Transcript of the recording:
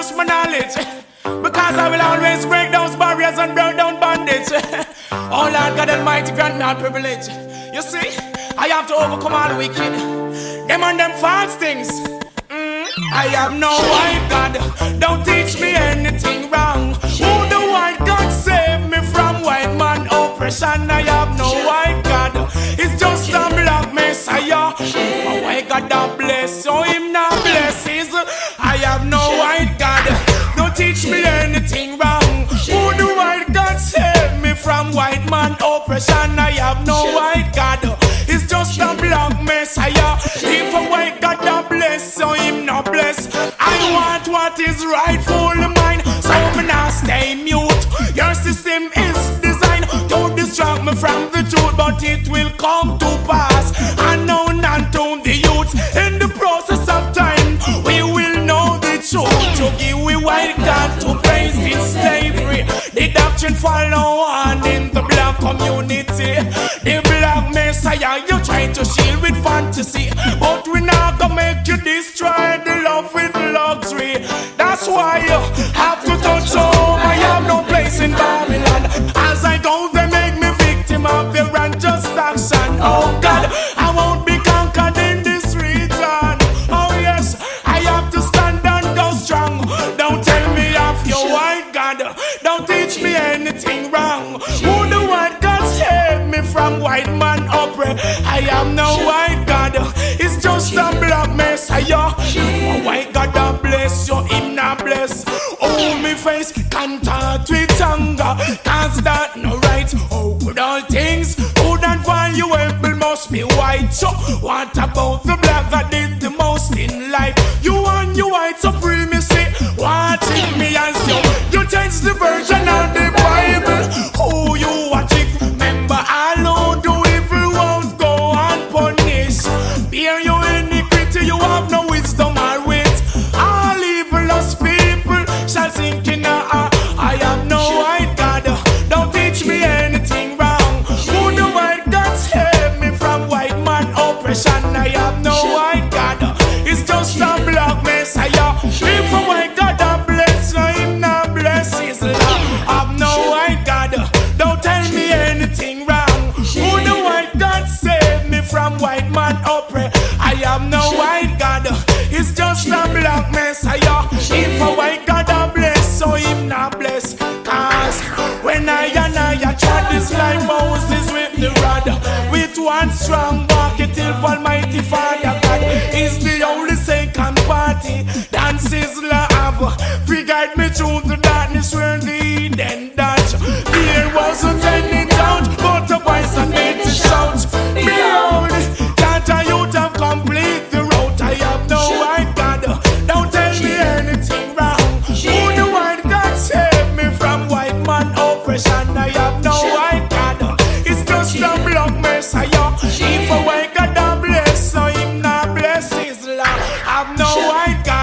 use my knowledge, because I will always break those barriers and break down bondage. Oh Lord God Almighty, grant me all privilege. You see, I have to overcome all the wicked, them and them false things. I have no white God, don't teach me anything wrong. Who the white God save me from white man oppression? I have no white God, it's just a black messiah. A white God that bless, so him not blesses. I have no white God, don't teach me anything wrong. Who the white God save me from white man oppression? I have no white God, it's just a black messiah. If a white God that bless, so him not bless. I want what is rightfully mine, so me not stay mute. Your system is designed to distract me from the truth, but it will come to pass. Unknown unto the youth. In the process of time, we will know the truth. To give we white God to praise in slavery. The doctrine follow on in the black community. The black messiah you try to shield with fantasy, but we not gonna make you destroy the love with luxury. That's why you have to touch home. I have no place in Babylon. As I go, they make me victim of their unjust action. Oh God, I won't be conquered in this region. Oh yes, I have to stand and go strong. Don't tell me of your white God, don't teach me anything wrong. Who the white God save me from white man oppress? I am no white God, it's just a black messiah. A white God that bless you, him not bless. Oh, me face contact with anger, cause that no right. Oh, good all things good and valuable must be white. So what about the black that did the most in life? You want your white supremacy, watching me as you change the version of the Bible. Who you watching? Remember, all who do evil won't go unpunished. Bear your iniquity, you have no wisdom or wit. All evilous people shall sink in a I have no white God, don't teach me anything wrong. Who the white God save me from white man oppression? I have no white God, it's just a black messiah. If a white God that bless, no him not bless his love. I've no white God, don't tell me anything wrong. Who the white God save me from white man oppress? I have no white God, it's just a black messiah. If a white God that bless, so him not bless. Cause when I trod this like Moses with the rod, with one strong bucket till Almighty Father God is the only second party. Dances love, free guide me through the darkness where the Eden dodge. There wasn't any doubt, but a voice and made to shout. Behold, that I youth have complete the route. I have no white God, don't tell me anything wrong. Who the white God save me from white man oppression? I have no white God, it's just a black messiah. If a white God that bless, so him not bless his love. I've no white God,